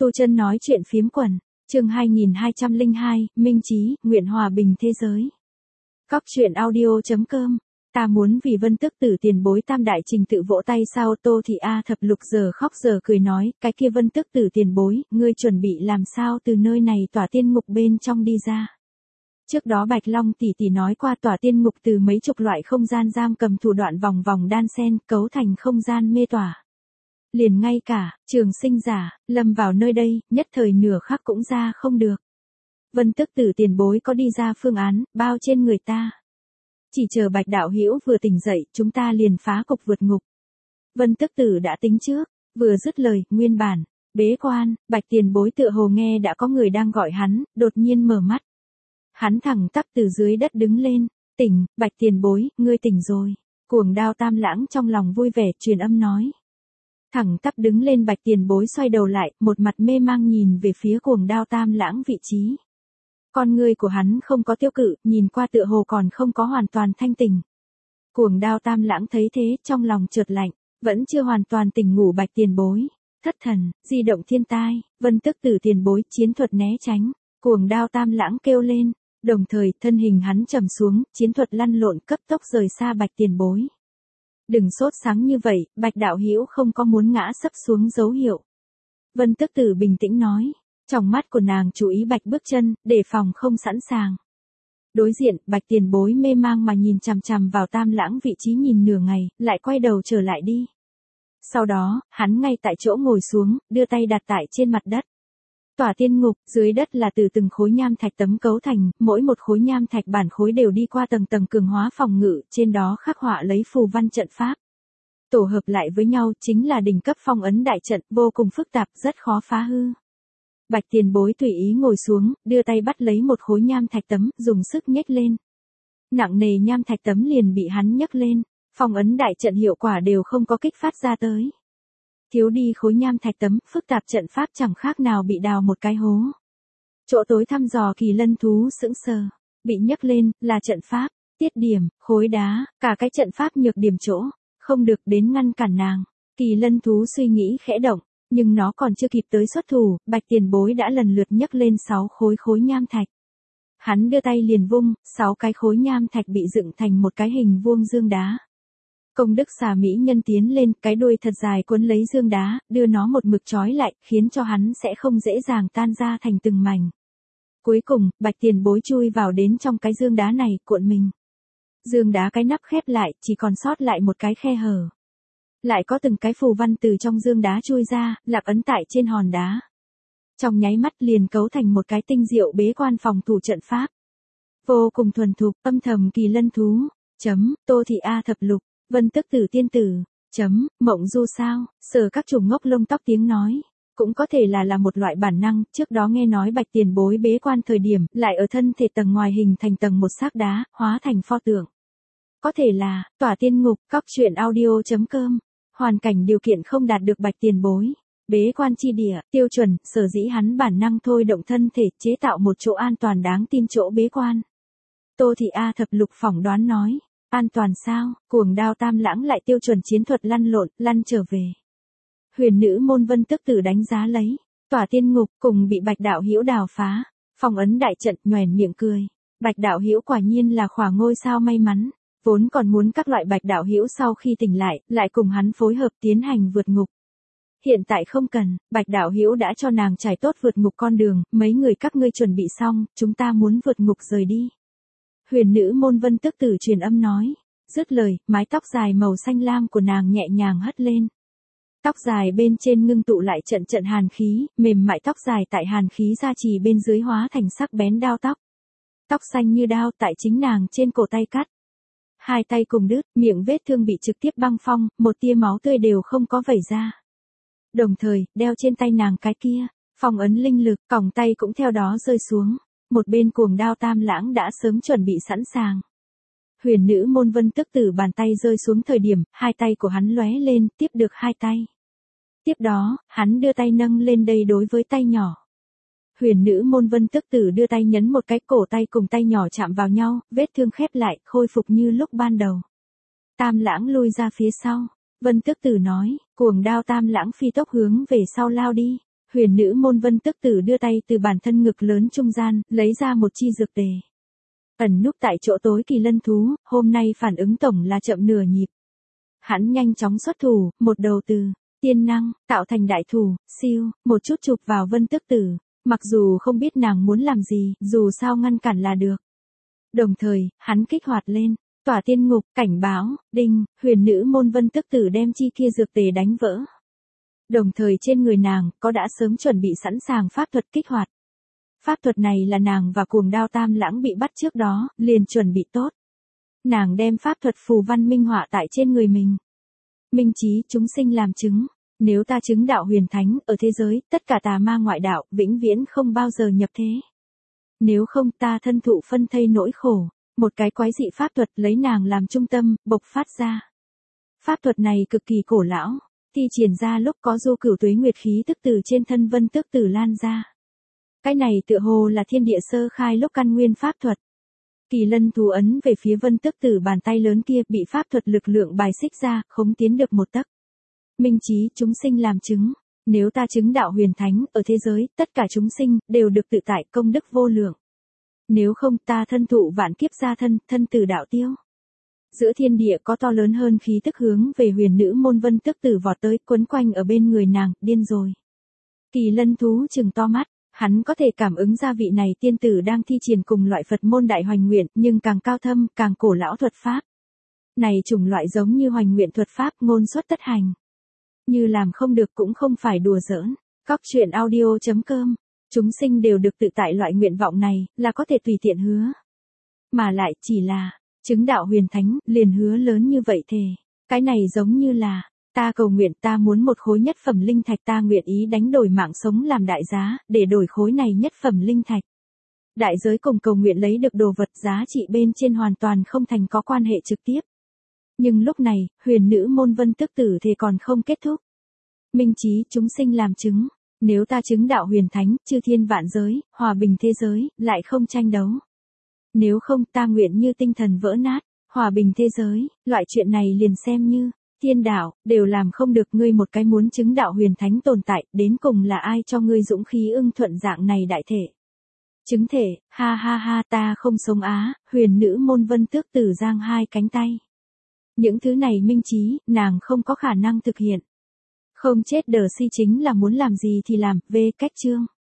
Tu Chân nói chuyện phiếm quần, chương 2202, Minh Chí, nguyện hòa bình thế giới. Cóc truyện audio.com. Ta muốn vì Vân Tước Tử tiền bối tam đại trình tự vỗ tay sao? Tô Thị A Thập Lục giờ khóc giờ cười nói, cái kia Vân Tước Tử tiền bối, ngươi chuẩn bị làm sao từ nơi này tỏa tiên ngục bên trong đi ra? Trước đó Bạch Long tỷ tỷ nói qua tỏa tiên ngục từ mấy chục loại không gian giam cầm thủ đoạn vòng vòng đan xen cấu thành không gian mê tỏa. Liền ngay cả Trường Sinh giả lâm vào nơi đây, nhất thời nửa khắc cũng ra không được. Vân Tước Tử tiền bối có đi ra phương án bao trên người ta. Chỉ chờ Bạch đạo hữu vừa tỉnh dậy, chúng ta liền phá cục vượt ngục. Vân Tước Tử đã tính trước, vừa dứt lời, nguyên bản bế quan, Bạch tiền bối tựa hồ nghe đã có người đang gọi hắn, đột nhiên mở mắt. Hắn thẳng tắp từ dưới đất đứng lên, "Tỉnh, Bạch tiền bối, ngươi tỉnh rồi." Cuồng Đao Tam Lãng trong lòng vui vẻ truyền âm nói. Thẳng tắp đứng lên Bạch tiền bối xoay đầu lại, một mặt mê mang nhìn về phía Cuồng Đao Tam Lãng vị trí. Con ngươi của hắn không có tiêu cự, nhìn qua tựa hồ còn không có hoàn toàn thanh tỉnh. Cuồng Đao Tam Lãng thấy thế, trong lòng chợt lạnh, vẫn chưa hoàn toàn tỉnh ngủ Bạch tiền bối. Thất thần, di động thiên tai, Vân Tước Tử tiền bối, chiến thuật né tránh. Cuồng Đao Tam Lãng kêu lên, đồng thời thân hình hắn trầm xuống, chiến thuật lăn lộn cấp tốc rời xa Bạch tiền bối. Đừng sốt sáng như vậy, Bạch đạo hữu không có muốn ngã sấp xuống dấu hiệu. Vân Tước Tử bình tĩnh nói, trong mắt của nàng chú ý Bạch bước chân, đề phòng không sẵn sàng. Đối diện, Bạch tiền bối mê mang mà nhìn chằm chằm vào Tam Lãng vị trí nhìn nửa ngày, lại quay đầu trở lại đi. Sau đó, hắn ngay tại chỗ ngồi xuống, đưa tay đặt tại trên mặt đất. Tỏa tiên ngục, dưới đất là từ từng khối nham thạch tấm cấu thành, mỗi một khối nham thạch bản khối đều đi qua tầng tầng cường hóa phòng ngự, trên đó khắc họa lấy phù văn trận pháp. Tổ hợp lại với nhau chính là đỉnh cấp phong ấn đại trận, vô cùng phức tạp, rất khó phá hư. Bạch tiền bối tùy ý ngồi xuống, đưa tay bắt lấy một khối nham thạch tấm, dùng sức nhấc lên. Nặng nề nham thạch tấm liền bị hắn nhấc lên, phong ấn đại trận hiệu quả đều không có kích phát ra tới. Thiếu đi khối nham thạch tấm, phức tạp trận pháp chẳng khác nào bị đào một cái hố. Chỗ tối thăm dò Kỳ Lân thú sững sờ, bị nhấc lên, là trận pháp, tiết điểm, khối đá, cả cái trận pháp nhược điểm chỗ, không được đến ngăn cản nàng. Kỳ Lân thú suy nghĩ khẽ động, nhưng nó còn chưa kịp tới xuất thủ, Bạch tiền bối đã lần lượt nhấc lên 6 khối nham thạch. Hắn đưa tay liền vung, 6 cái khối nham thạch bị dựng thành một cái hình vuông dương đá. Công đức xà mỹ nhân tiến lên, cái đuôi thật dài cuốn lấy dương đá, đưa nó một mực trói lại, khiến cho hắn sẽ không dễ dàng tan ra thành từng mảnh. Cuối cùng, Bạch tiền bối chui vào đến trong cái dương đá này, cuộn mình. Dương đá cái nắp khép lại, chỉ còn sót lại một cái khe hở. Lại có từng cái phù văn từ trong dương đá chui ra, lạp ấn tại trên hòn đá. Trong nháy mắt liền cấu thành một cái tinh diệu bế quan phòng thủ trận pháp. Vô cùng thuần thục, âm thầm Kỳ Lân thú. Tô Thị A Thập Lục. Vân Tước Tử tiên tử. Mộng du sao? Sờ các chùm ngốc lông tóc tiếng nói. Cũng có thể là một loại bản năng, trước đó nghe nói Bạch tiền bối bế quan thời điểm, lại ở thân thể tầng ngoài hình thành tầng một xác đá, hóa thành pho tượng. Có thể là, tỏa tiên ngục, cóc truyện audio.com. Hoàn cảnh điều kiện không đạt được Bạch tiền bối. Bế quan chi địa, tiêu chuẩn, sở dĩ hắn bản năng thôi động thân thể, chế tạo một chỗ an toàn đáng tin chỗ bế quan. Tô Thị A Thập Lục phỏng đoán nói. An toàn sao? Cuồng Đao Tam Lãng lại tiêu chuẩn chiến thuật lăn lộn, lăn trở về. Huyền nữ môn Vân Tước Tử đánh giá lấy, tỏa tiên ngục cùng bị Bạch đạo hữu đào phá, phong ấn đại trận, nhoẻn miệng cười. Bạch đạo hữu quả nhiên là khỏa ngôi sao may mắn, vốn còn muốn các loại Bạch đạo hữu sau khi tỉnh lại cùng hắn phối hợp tiến hành vượt ngục. Hiện tại không cần, Bạch đạo hữu đã cho nàng trải tốt vượt ngục con đường, mấy người các ngươi chuẩn bị xong, chúng ta muốn vượt ngục rời đi. Huyền nữ môn Vân Tước Tử truyền âm nói, dứt lời, mái tóc dài màu xanh lam của nàng nhẹ nhàng hất lên. Tóc dài bên trên ngưng tụ lại trận trận hàn khí, mềm mại tóc dài tại hàn khí gia trì bên dưới hóa thành sắc bén đao tóc. Tóc xanh như đao tại chính nàng trên cổ tay cắt. Hai tay cùng đứt, miệng vết thương bị trực tiếp băng phong, một tia máu tươi đều không có vẩy ra. Đồng thời, đeo trên tay nàng cái kia, phong ấn linh lực, còng tay cũng theo đó rơi xuống. Một bên Cuồng Đao Tam Lãng đã sớm chuẩn bị sẵn sàng. Huyền nữ môn Vân Tước Tử bàn tay rơi xuống thời điểm, hai tay của hắn lóe lên, tiếp được hai tay. Tiếp đó, hắn đưa tay nâng lên đây đối với tay nhỏ. Huyền nữ môn Vân Tước Tử đưa tay nhấn một cái, cổ tay cùng tay nhỏ chạm vào nhau, vết thương khép lại, khôi phục như lúc ban đầu. Tam Lãng lui ra phía sau. Vân Tước Tử nói, Cuồng Đao Tam Lãng phi tốc hướng về sau lao đi. Huyền nữ môn Vân Tước Tử đưa tay từ bản thân ngực lớn trung gian, lấy ra một chi dược tề. Ẩn núp tại chỗ tối Kỳ Lân thú, hôm nay phản ứng tổng là chậm nửa nhịp. Hắn nhanh chóng xuất thủ, một đầu từ tiên năng, tạo thành đại thủ, siêu, một chút chụp vào Vân Tước Tử, mặc dù không biết nàng muốn làm gì, dù sao ngăn cản là được. Đồng thời, hắn kích hoạt lên, tỏa tiên ngục, cảnh báo, đinh, huyền nữ môn Vân Tước Tử đem chi kia dược tề đánh vỡ. Đồng thời trên người nàng, có đã sớm chuẩn bị sẵn sàng pháp thuật kích hoạt. Pháp thuật này là nàng và Cuồng Đao Tam Lãng bị bắt trước đó, liền chuẩn bị tốt. Nàng đem pháp thuật phù văn minh họa tại trên người mình. Minh chí chúng sinh làm chứng, nếu ta chứng đạo huyền thánh ở thế giới, tất cả tà ma ngoại đạo, vĩnh viễn không bao giờ nhập thế. Nếu không ta thân thụ phân thây nỗi khổ, một cái quái dị pháp thuật lấy nàng làm trung tâm, bộc phát ra. Pháp thuật này cực kỳ cổ lão, thi triển ra lúc có du cửu tuế nguyệt khí tức từ trên thân Vân Tước Tử lan ra. Cái này tựa hồ là thiên địa sơ khai lúc căn nguyên pháp thuật. Kỳ Lân thú ấn về phía Vân Tước Tử bàn tay lớn kia bị pháp thuật lực lượng bài xích ra, không tiến được một tấc. Minh chí chúng sinh làm chứng, nếu ta chứng đạo huyền thánh ở thế giới, tất cả chúng sinh đều được tự tại công đức vô lượng. Nếu không ta thân thụ vạn kiếp gia thân, thân tử đạo tiêu. Giữa thiên địa có to lớn hơn khí tức hướng về huyền nữ môn Vân Tước Tử vọt tới, quấn quanh ở bên người nàng, điên rồi. Kỳ Lân thú trừng to mắt. Hắn có thể cảm ứng ra vị này tiên tử đang thi triển cùng loại Phật môn đại hoành nguyện, nhưng càng cao thâm, càng cổ lão thuật pháp. Này chủng loại giống như hoành nguyện thuật pháp ngôn xuất tất hành. Như làm không được cũng không phải đùa giỡn. Cóc truyện audio.com. Chúng sinh đều được tự tại loại nguyện vọng này, là có thể tùy tiện hứa. Mà lại chỉ là, chứng đạo huyền thánh, liền hứa lớn như vậy thề. Cái này giống như là, ta cầu nguyện ta muốn một khối nhất phẩm linh thạch, ta nguyện ý đánh đổi mạng sống làm đại giá, để đổi khối này nhất phẩm linh thạch. Đại giới cùng cầu nguyện lấy được đồ vật giá trị bên trên hoàn toàn không thành có quan hệ trực tiếp. Nhưng lúc này, huyền nữ môn Vân Tước Tử thì còn không kết thúc. Minh chí chúng sinh làm chứng, nếu ta chứng đạo huyền thánh, chư thiên vạn giới, hòa bình thế giới, lại không tranh đấu. Nếu không ta nguyện như tinh thần vỡ nát, hòa bình thế giới, loại chuyện này liền xem như thiên đạo, đều làm không được. Ngươi một cái muốn chứng đạo huyền thánh tồn tại, đến cùng là ai cho ngươi dũng khí ưng thuận dạng này đại thể. Chứng thể, ha ha ha ta không sống á, huyền nữ môn Vân Tước Tử giang hai cánh tay. Những thứ này minh chí, nàng không có khả năng thực hiện. Không chết đờ si chính là muốn làm gì thì làm, về cách chương.